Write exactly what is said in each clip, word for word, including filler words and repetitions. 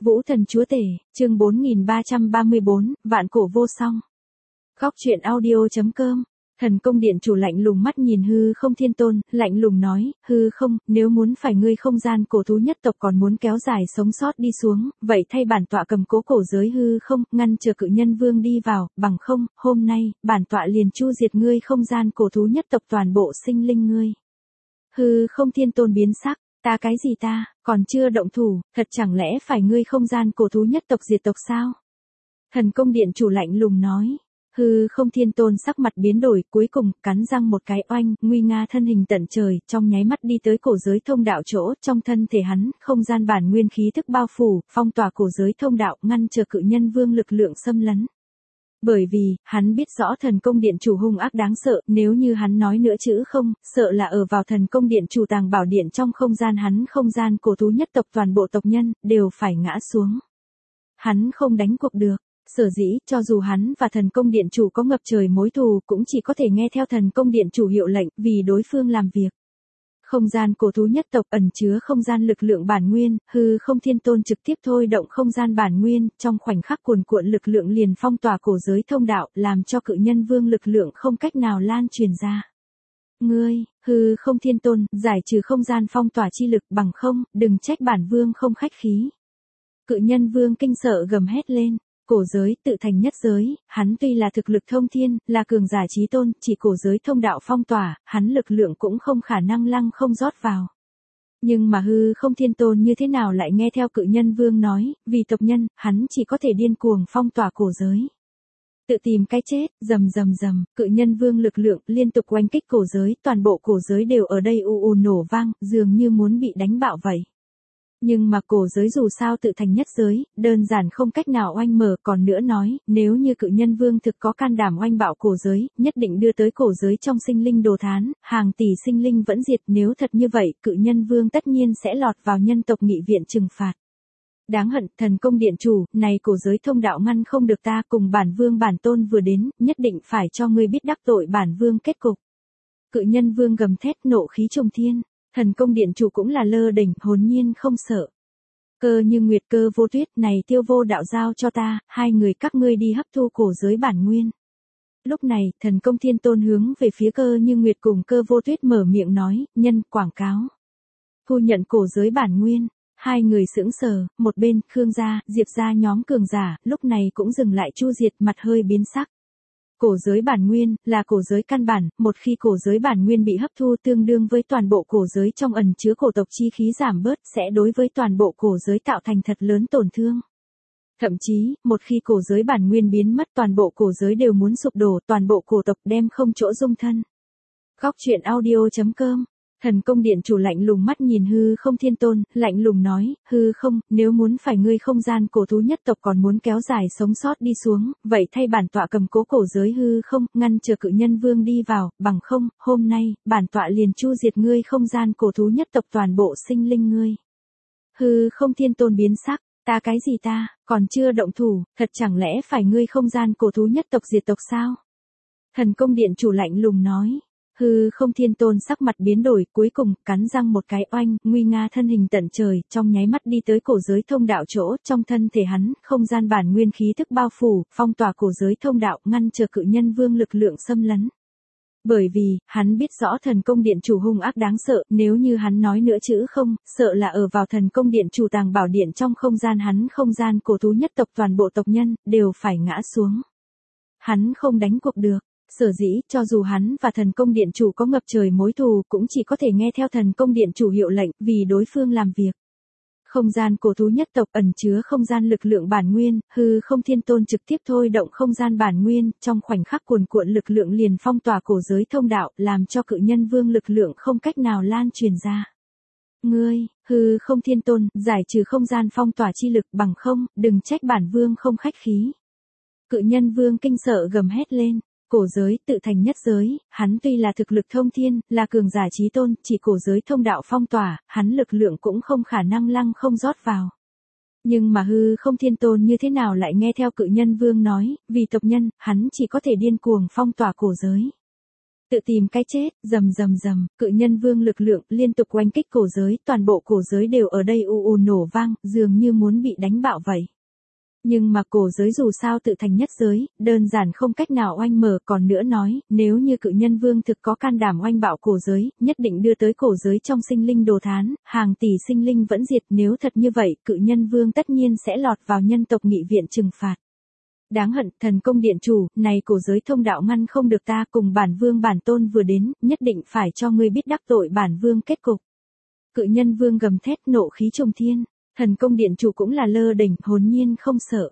Vũ thần chúa tể, chương bốn nghìn ba trăm ba mươi bốn, vạn cổ vô song. Góc truyện audio.com. Thần công điện chủ lạnh lùng mắt nhìn hư không thiên tôn, lạnh lùng nói, hư không, nếu muốn phải ngươi không gian cổ thú nhất tộc còn muốn kéo dài sống sót đi xuống, vậy thay bản tọa cầm cố cổ giới hư không, ngăn chờ cự nhân vương đi vào, bằng không, hôm nay, bản tọa liền chu diệt ngươi không gian cổ thú nhất tộc toàn bộ sinh linh ngươi. Hư không thiên tôn biến sắc. Ta cái gì ta, còn chưa động thủ, thật chẳng lẽ phải ngươi không gian cổ thú nhất tộc diệt tộc sao? Thần công điện chủ lạnh lùng nói. Hư không thiên tôn sắc mặt biến đổi, cuối cùng, cắn răng một cái oanh, nguy nga thân hình tận trời, trong nháy mắt đi tới cổ giới thông đạo chỗ, trong thân thể hắn, không gian bản nguyên khí thức bao phủ, phong tỏa cổ giới thông đạo, ngăn chờ cự nhân vương lực lượng xâm lấn. Bởi vì, hắn biết rõ thần công điện chủ hung ác đáng sợ, nếu như hắn nói nữa chữ không, sợ là ở vào thần công điện chủ tàng bảo điện trong không gian hắn không gian cổ thú nhất tộc toàn bộ tộc nhân, đều phải ngã xuống. Hắn không đánh cuộc được, sở dĩ, cho dù hắn và thần công điện chủ có ngập trời mối thù cũng chỉ có thể nghe theo thần công điện chủ hiệu lệnh, vì đối phương làm việc. Không gian cổ thú nhất tộc ẩn chứa không gian lực lượng bản nguyên, hư không thiên tôn trực tiếp thôi động không gian bản nguyên, trong khoảnh khắc cuồn cuộn lực lượng liền phong tỏa cổ giới thông đạo, làm cho cự nhân vương lực lượng không cách nào lan truyền ra. Ngươi, hư không thiên tôn, giải trừ không gian phong tỏa chi lực, bằng không, đừng trách bản vương không khách khí. Cự nhân vương kinh sợ gầm hét lên. Cổ giới, tự thành nhất giới, hắn tuy là thực lực thông thiên, là cường giả chí tôn, chỉ cổ giới thông đạo phong tỏa, hắn lực lượng cũng không khả năng lăng không rót vào. Nhưng mà hư không thiên tôn như thế nào lại nghe theo cự nhân vương nói, vì tộc nhân, hắn chỉ có thể điên cuồng phong tỏa cổ giới. Tự tìm cái chết, rầm rầm rầm, cự nhân vương lực lượng liên tục oanh kích cổ giới, toàn bộ cổ giới đều ở đây u u nổ vang, dường như muốn bị đánh bạo vậy. Nhưng mà cổ giới dù sao tự thành nhất giới, đơn giản không cách nào oanh mở, còn nữa nói, nếu như cự nhân vương thực có can đảm oanh bạo cổ giới, nhất định đưa tới cổ giới trong sinh linh đồ thán, hàng tỷ sinh linh vẫn diệt, nếu thật như vậy, cự nhân vương tất nhiên sẽ lọt vào nhân tộc nghị viện trừng phạt. Đáng hận, thần công điện chủ, này cổ giới thông đạo ngăn không được ta, cùng bản vương bản tôn vừa đến, nhất định phải cho ngươi biết đắc tội bản vương kết cục. Cự nhân vương gầm thét nộ khí trùng thiên. Thần công điện chủ cũng là lơ đỉnh, hồn nhiên không sợ. Cơ như nguyệt cơ vô tuyết, này tiêu vô đạo giao cho ta, hai người các ngươi đi hấp thu cổ giới bản nguyên. Lúc này, thần công thiên tôn hướng về phía cơ như nguyệt cùng cơ vô tuyết mở miệng nói, nhân, quảng cáo. Thu nhận cổ giới bản nguyên, hai người sững sờ, một bên, Khương gia, Diệp gia nhóm cường giả, lúc này cũng dừng lại chu diệt, mặt hơi biến sắc. Cổ giới bản nguyên, là cổ giới căn bản, một khi cổ giới bản nguyên bị hấp thu tương đương với toàn bộ cổ giới trong ẩn chứa cổ tộc chi khí giảm bớt, sẽ đối với toàn bộ cổ giới tạo thành thật lớn tổn thương. Thậm chí, một khi cổ giới bản nguyên biến mất toàn bộ cổ giới đều muốn sụp đổ, toàn bộ cổ tộc đem không chỗ dung thân. Góc truyện audio.com. Thần công điện chủ lạnh lùng mắt nhìn hư không thiên tôn, lạnh lùng nói, hư không, nếu muốn phải ngươi không gian cổ thú nhất tộc còn muốn kéo dài sống sót đi xuống, vậy thay bản tọa cầm cố cổ giới hư không, ngăn chờ cự nhân vương đi vào, bằng không, hôm nay, bản tọa liền chu diệt ngươi không gian cổ thú nhất tộc toàn bộ sinh linh ngươi. Hư không thiên tôn biến sắc, ta cái gì ta, còn chưa động thủ, thật chẳng lẽ phải ngươi không gian cổ thú nhất tộc diệt tộc sao? Thần công điện chủ lạnh lùng nói. Hư không thiên tôn sắc mặt biến đổi, cuối cùng, cắn răng một cái oanh, nguy nga thân hình tận trời, trong nháy mắt đi tới cổ giới thông đạo chỗ, trong thân thể hắn, không gian bản nguyên khí thức bao phủ, phong tỏa cổ giới thông đạo, ngăn chờ cự nhân vương lực lượng xâm lấn. Bởi vì, hắn biết rõ thần công điện chủ hung ác đáng sợ, nếu như hắn nói nữa chữ không, sợ là ở vào thần công điện chủ tàng bảo điện trong không gian hắn không gian cổ thú nhất tộc toàn bộ tộc nhân, đều phải ngã xuống. Hắn không đánh cuộc được. Sở dĩ, cho dù hắn và thần công điện chủ có ngập trời mối thù cũng chỉ có thể nghe theo thần công điện chủ hiệu lệnh, vì đối phương làm việc. Không gian cổ thú nhất tộc ẩn chứa không gian lực lượng bản nguyên, hư không thiên tôn trực tiếp thôi động không gian bản nguyên, trong khoảnh khắc cuồn cuộn lực lượng liền phong tỏa cổ giới thông đạo, làm cho cự nhân vương lực lượng không cách nào lan truyền ra. Ngươi, hư không thiên tôn, giải trừ không gian phong tỏa chi lực, bằng không, đừng trách bản vương không khách khí. Cự nhân vương kinh sợ gầm hét lên. Cổ giới, tự thành nhất giới, hắn tuy là thực lực thông thiên, là cường giả chí tôn, chỉ cổ giới thông đạo phong tỏa, hắn lực lượng cũng không khả năng lăng không rót vào. Nhưng mà hư không thiên tôn như thế nào lại nghe theo cự nhân vương nói, vì tộc nhân, hắn chỉ có thể điên cuồng phong tỏa cổ giới. Tự tìm cái chết, rầm rầm rầm, cự nhân vương lực lượng liên tục oanh kích cổ giới, toàn bộ cổ giới đều ở đây u u nổ vang, dường như muốn bị đánh bạo vậy. Nhưng mà cổ giới dù sao tự thành nhất giới, đơn giản không cách nào oanh mở, còn nữa nói, nếu như cự nhân vương thực có can đảm oanh bạo cổ giới, nhất định đưa tới cổ giới trong sinh linh đồ thán, hàng tỷ sinh linh vẫn diệt, nếu thật như vậy, cự nhân vương tất nhiên sẽ lọt vào nhân tộc nghị viện trừng phạt. Đáng hận, thần công điện chủ, này cổ giới thông đạo ngăn không được ta, cùng bản vương bản tôn vừa đến, nhất định phải cho ngươi biết đắc tội bản vương kết cục. Cự nhân vương gầm thét nộ khí trùng thiên, thần công điện chủ cũng là lơ đỉnh, hồn nhiên không sợ.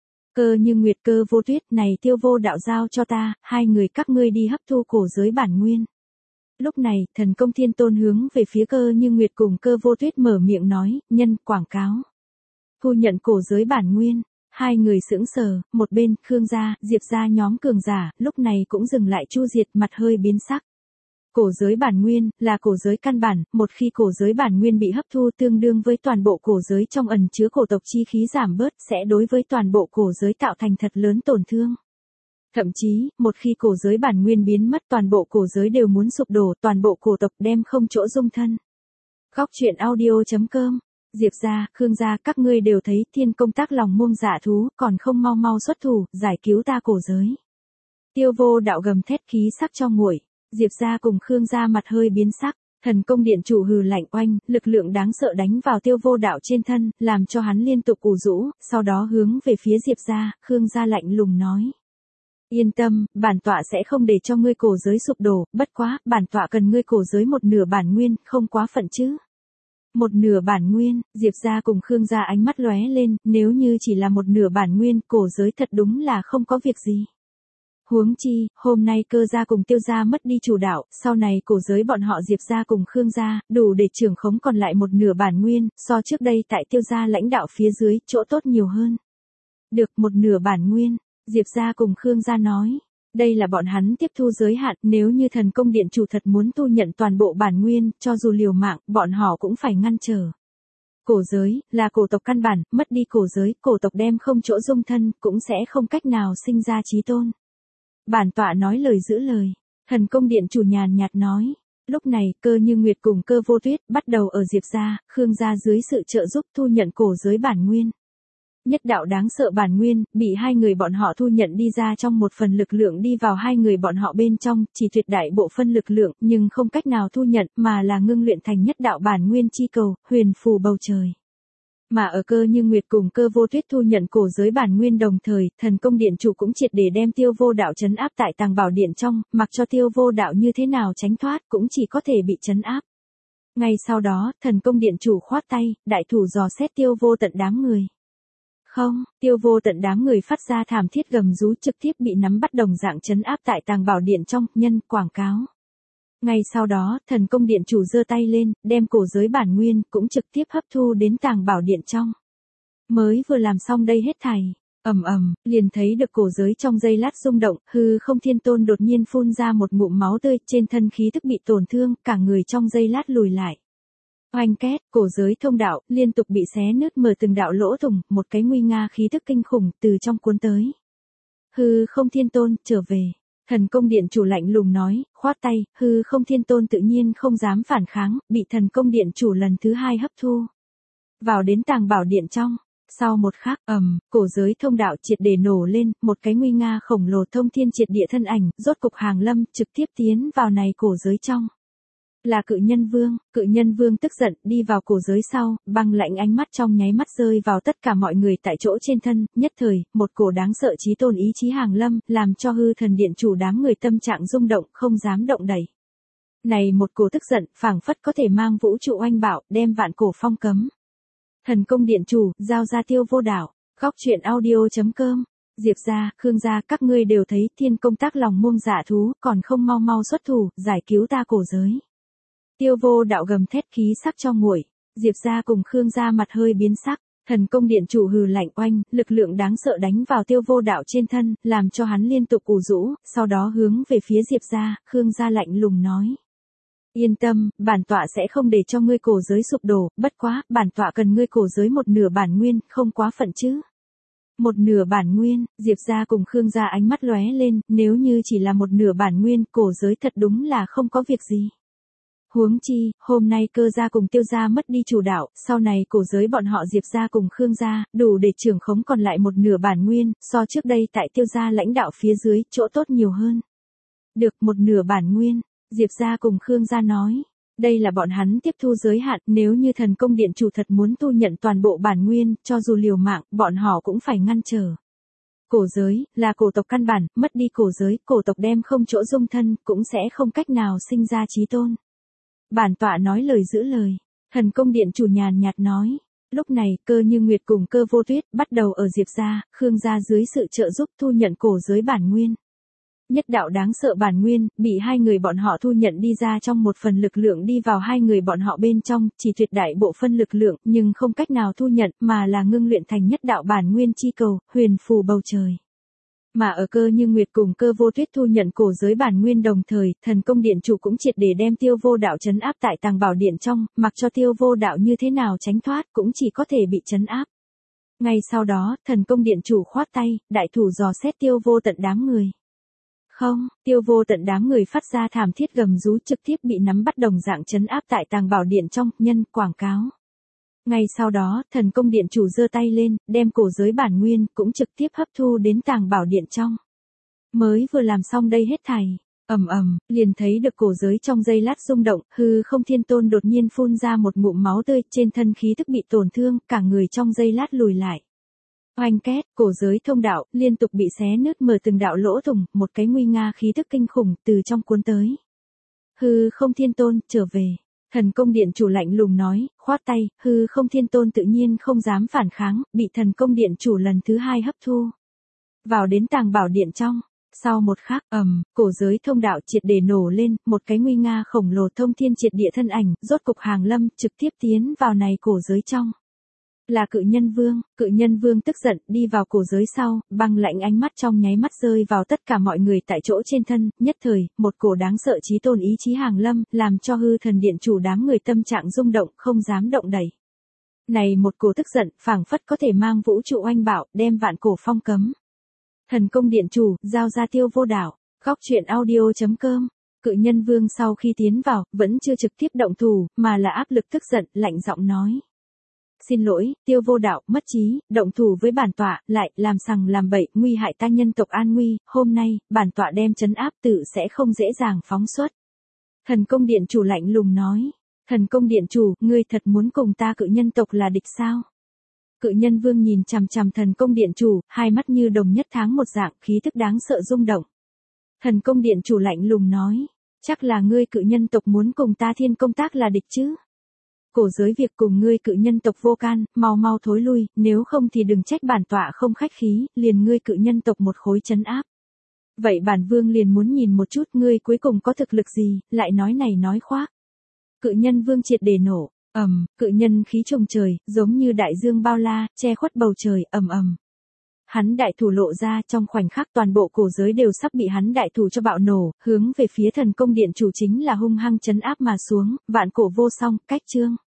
Cơ Như Nguyệt, Cơ Vô Tuyết, này Tiêu Vô Đạo giao cho ta, hai người các ngươi đi hấp thu cổ giới bản nguyên. Lúc này, thần công thiên tôn hướng về phía Cơ Như Nguyệt cùng Cơ Vô Tuyết mở miệng nói, nhân quảng cáo. Thu nhận cổ giới bản nguyên. Hai người sững sờ, một bên, Khương gia, Diệp gia nhóm cường giả, lúc này cũng dừng lại chu diệt, mặt hơi biến sắc. Cổ giới bản nguyên, là cổ giới căn bản, một khi cổ giới bản nguyên bị hấp thu tương đương với toàn bộ cổ giới trong ẩn chứa cổ tộc chi khí giảm bớt, sẽ đối với toàn bộ cổ giới tạo thành thật lớn tổn thương. Thậm chí, một khi cổ giới bản nguyên biến mất toàn bộ cổ giới đều muốn sụp đổ, toàn bộ cổ tộc đem không chỗ dung thân. Góc truyện audio chấm com Diệp gia, Khương gia, các ngươi đều thấy thiên công tác lòng mông dạ thú, còn không mau mau xuất thủ, giải cứu ta cổ giới. Tiêu Vô Đạo gầm thét khí sắc cho nguội, Diệp gia cùng Khương gia mặt hơi biến sắc, thần công điện chủ hừ lạnh oanh, lực lượng đáng sợ đánh vào Tiêu Vô Đạo trên thân, làm cho hắn liên tục ù rũ, sau đó hướng về phía Diệp gia, Khương gia lạnh lùng nói. Yên tâm, bản tọa sẽ không để cho ngươi cổ giới sụp đổ, bất quá, bản tọa cần ngươi cổ giới một nửa bản nguyên, không quá phận chứ. Một nửa bản nguyên, Diệp gia cùng Khương gia ánh mắt lóe lên, nếu như chỉ là một nửa bản nguyên, cổ giới thật đúng là không có việc gì. Huống chi, hôm nay Cơ gia cùng Tiêu gia mất đi chủ đạo, sau này cổ giới bọn họ Diệp gia cùng Khương gia, đủ để trưởng khống còn lại một nửa bản nguyên, so trước đây tại Tiêu gia lãnh đạo phía dưới, chỗ tốt nhiều hơn. Được một nửa bản nguyên, Diệp gia cùng Khương gia nói. Đây là bọn hắn tiếp thu giới hạn, nếu như thần công điện chủ thật muốn tu nhận toàn bộ bản nguyên, cho dù liều mạng, bọn họ cũng phải ngăn trở. Cổ giới, là cổ tộc căn bản, mất đi cổ giới, cổ tộc đem không chỗ dung thân, cũng sẽ không cách nào sinh ra chí tôn. Bản tọa nói lời giữ lời, thần công điện chủ nhàn nhạt nói. Lúc này, Cơ Như Nguyệt cùng Cơ Vô Tuyết, bắt đầu ở Diệp gia, Khương gia dưới sự trợ giúp thu nhận cổ giới bản nguyên. Nhất đạo đáng sợ bản nguyên, bị hai người bọn họ thu nhận đi ra trong một phần lực lượng đi vào hai người bọn họ bên trong, chỉ tuyệt đại bộ phân lực lượng, nhưng không cách nào thu nhận, mà là ngưng luyện thành nhất đạo bản nguyên chi cầu, huyền phù bầu trời. Mà ở Cơ Như Nguyệt cùng Cơ Vô Tuyết thu nhận cổ giới bản nguyên đồng thời, thần công điện chủ cũng triệt để đem Tiêu Vô Đạo trấn áp tại tàng bảo điện trong, mặc cho Tiêu Vô Đạo như thế nào tránh thoát, cũng chỉ có thể bị trấn áp. Ngay sau đó, thần công điện chủ khoát tay, đại thủ dò xét Tiêu Vô Tận đám người. Không, Tiêu Vô Tận đám người phát ra thảm thiết gầm rú, trực tiếp bị nắm bắt đồng dạng trấn áp tại tàng bảo điện trong, nhân quảng cáo. Ngay sau đó, thần công điện chủ giơ tay lên, đem cổ giới bản nguyên, cũng trực tiếp hấp thu đến tàng bảo điện trong. Mới vừa làm xong đây hết thảy, ầm ầm, liền thấy được cổ giới trong giây lát rung động, hư không thiên tôn đột nhiên phun ra một ngụm máu tươi, trên thân khí tức bị tổn thương, cả người trong giây lát lùi lại. Oanh két, cổ giới thông đạo, liên tục bị xé nứt mở từng đạo lỗ thủng, một cái nguy nga khí tức kinh khủng, từ trong cuốn tới. Hư không thiên tôn, trở về. Thần công điện chủ lạnh lùng nói, khoát tay, hư không thiên tôn tự nhiên không dám phản kháng, bị thần công điện chủ lần thứ hai hấp thu. Vào đến tàng bảo điện trong. Sau một khắc, ầm, cổ giới thông đạo triệt để nổ lên, một cái nguy nga khổng lồ thông thiên triệt địa thân ảnh, rốt cục hàng lâm, trực tiếp tiến vào này cổ giới trong. Là cự nhân vương, cự nhân vương tức giận, đi vào cổ giới sau, băng lạnh ánh mắt trong nháy mắt rơi vào tất cả mọi người tại chỗ trên thân, nhất thời, một cổ đáng sợ chí tôn ý chí hàng lâm, làm cho hư thần điện chủ đám người tâm trạng rung động, không dám động đẩy. Này một cổ tức giận, phảng phất có thể mang vũ trụ oanh bạo, đem vạn cổ phong cấm. Thần công điện chủ, giao ra Tiêu Vô Đạo, góc truyện audio chấm com Diệp gia, Khương gia, các ngươi đều thấy thiên công tác lòng mông dạ thú, còn không mau mau xuất thủ, giải cứu ta cổ giới. Tiêu Vô Đạo gầm thét khí sắc cho nguội, Diệp gia cùng Khương gia mặt hơi biến sắc, thần công điện chủ hừ lạnh oanh, lực lượng đáng sợ đánh vào Tiêu Vô Đạo trên thân, làm cho hắn liên tục ù rũ, sau đó hướng về phía Diệp gia, Khương gia lạnh lùng nói. Yên tâm, bản tọa sẽ không để cho ngươi cổ giới sụp đổ, bất quá, bản tọa cần ngươi cổ giới một nửa bản nguyên, không quá phận chứ. Một nửa bản nguyên, Diệp gia cùng Khương gia ánh mắt lóe lên, nếu như chỉ là một nửa bản nguyên, cổ giới thật đúng là không có việc gì. Huống chi, hôm nay Cơ gia cùng Tiêu gia mất đi chủ đạo, sau này cổ giới bọn họ Diệp gia cùng Khương gia, đủ để trưởng khống còn lại một nửa bản nguyên, so trước đây tại Tiêu gia lãnh đạo phía dưới, chỗ tốt nhiều hơn. Được, một nửa bản nguyên, Diệp gia cùng Khương gia nói. Đây là bọn hắn tiếp thu giới hạn, nếu như thần công điện chủ thật muốn thu nhận toàn bộ bản nguyên, cho dù liều mạng, bọn họ cũng phải ngăn trở. Cổ giới, là cổ tộc căn bản, mất đi cổ giới, cổ tộc đem không chỗ dung thân, cũng sẽ không cách nào sinh ra chí tôn. Bản tọa nói lời giữ lời, thần công điện chủ nhàn nhạt nói. Lúc này, Cơ Như Nguyệt cùng Cơ Vô Tuyết, bắt đầu ở Diệp gia, Khương gia dưới sự trợ giúp thu nhận cổ giới bản nguyên. Nhất đạo đáng sợ bản nguyên, bị hai người bọn họ thu nhận đi ra trong một phần lực lượng đi vào hai người bọn họ bên trong, chỉ tuyệt đại bộ phân lực lượng, nhưng không cách nào thu nhận, mà là ngưng luyện thành nhất đạo bản nguyên chi cầu, huyền phù bầu trời. Mà ở Cơ Như Nguyệt cùng Cơ Vô Tuyết thu nhận cổ giới bản nguyên đồng thời, thần công điện chủ cũng triệt để đem Tiêu Vô Đạo trấn áp tại tàng bảo điện trong, mặc cho Tiêu Vô Đạo như thế nào tránh thoát, cũng chỉ có thể bị trấn áp. Ngay sau đó, thần công điện chủ khoát tay, đại thủ dò xét Tiêu Vô Tận đám người. Không, Tiêu Vô Tận đám người phát ra thảm thiết gầm rú trực tiếp bị nắm bắt đồng dạng trấn áp tại tàng bảo điện trong, nhân, quảng cáo. Ngay sau đó, thần công điện chủ giơ tay lên, đem cổ giới bản nguyên, cũng trực tiếp hấp thu đến tàng bảo điện trong. Mới vừa làm xong đây hết thảy, ầm ầm, liền thấy được cổ giới trong giây lát rung động, hư không thiên tôn đột nhiên phun ra một ngụm máu tươi, trên thân khí tức bị tổn thương, cả người trong giây lát lùi lại. Oanh két, cổ giới thông đạo, liên tục bị xé nứt mở từng đạo lỗ thủng, một cái nguy nga khí tức kinh khủng, từ trong cuốn tới. Hư không thiên tôn, trở về. Thần công điện chủ lạnh lùng nói, khoát tay, hư không thiên tôn tự nhiên không dám phản kháng, bị thần công điện chủ lần thứ hai hấp thu. Vào đến tàng bảo điện trong. Sau một khắc, ầm, cổ giới thông đạo triệt để nổ lên, một cái nguy nga khổng lồ thông thiên triệt địa thân ảnh, rốt cục hàng lâm, trực tiếp tiến vào này cổ giới trong. Là Cự Nhân Vương, Cự Nhân Vương tức giận, đi vào cổ giới sau, băng lạnh ánh mắt trong nháy mắt rơi vào tất cả mọi người tại chỗ trên thân, nhất thời, một cổ đáng sợ chí tôn ý chí hàng lâm, làm cho hư thần điện chủ đám người tâm trạng rung động, không dám động đẩy. Này một cổ tức giận, phảng phất có thể mang vũ trụ oanh bạo, đem vạn cổ phong cấm. Thần công điện chủ, giao ra Tiêu Vô Đạo, góc truyện audio chấm com. Cự Nhân Vương sau khi tiến vào, vẫn chưa trực tiếp động thủ, mà là áp lực tức giận, lạnh giọng nói. Xin lỗi, Tiêu Vô Đạo, mất trí, động thủ với bản tọa, lại, làm sằng làm bậy, nguy hại ta nhân tộc an nguy, hôm nay, bản tọa đem trấn áp tự sẽ không dễ dàng phóng xuất. Thần công điện chủ lạnh lùng nói. Thần công điện chủ, ngươi thật muốn cùng ta Cự Nhân tộc là địch sao? Cự Nhân Vương nhìn chằm chằm thần công điện chủ, hai mắt như đồng nhất tháng một dạng, khí tức đáng sợ rung động. Thần công điện chủ lạnh lùng nói. Chắc là ngươi Cự Nhân tộc muốn cùng ta Thiên Công Tác là địch chứ? Cổ giới việc cùng ngươi Cự Nhân tộc vô can, mau mau thối lui, nếu không thì đừng trách bản tọa không khách khí, liền ngươi Cự Nhân tộc một khối trấn áp. Vậy bản vương liền muốn nhìn một chút ngươi cuối cùng có thực lực gì, lại nói này nói khoác. Cự Nhân Vương triệt để nổ, ầm, cự nhân khí trùng trời, giống như đại dương bao la, che khuất bầu trời, ầm ầm. Hắn đại thủ lộ ra, trong khoảnh khắc toàn bộ cổ giới đều sắp bị hắn đại thủ cho bạo nổ, hướng về phía thần công điện chủ chính là hung hăng trấn áp mà xuống, vạn cổ vô song, cách chương.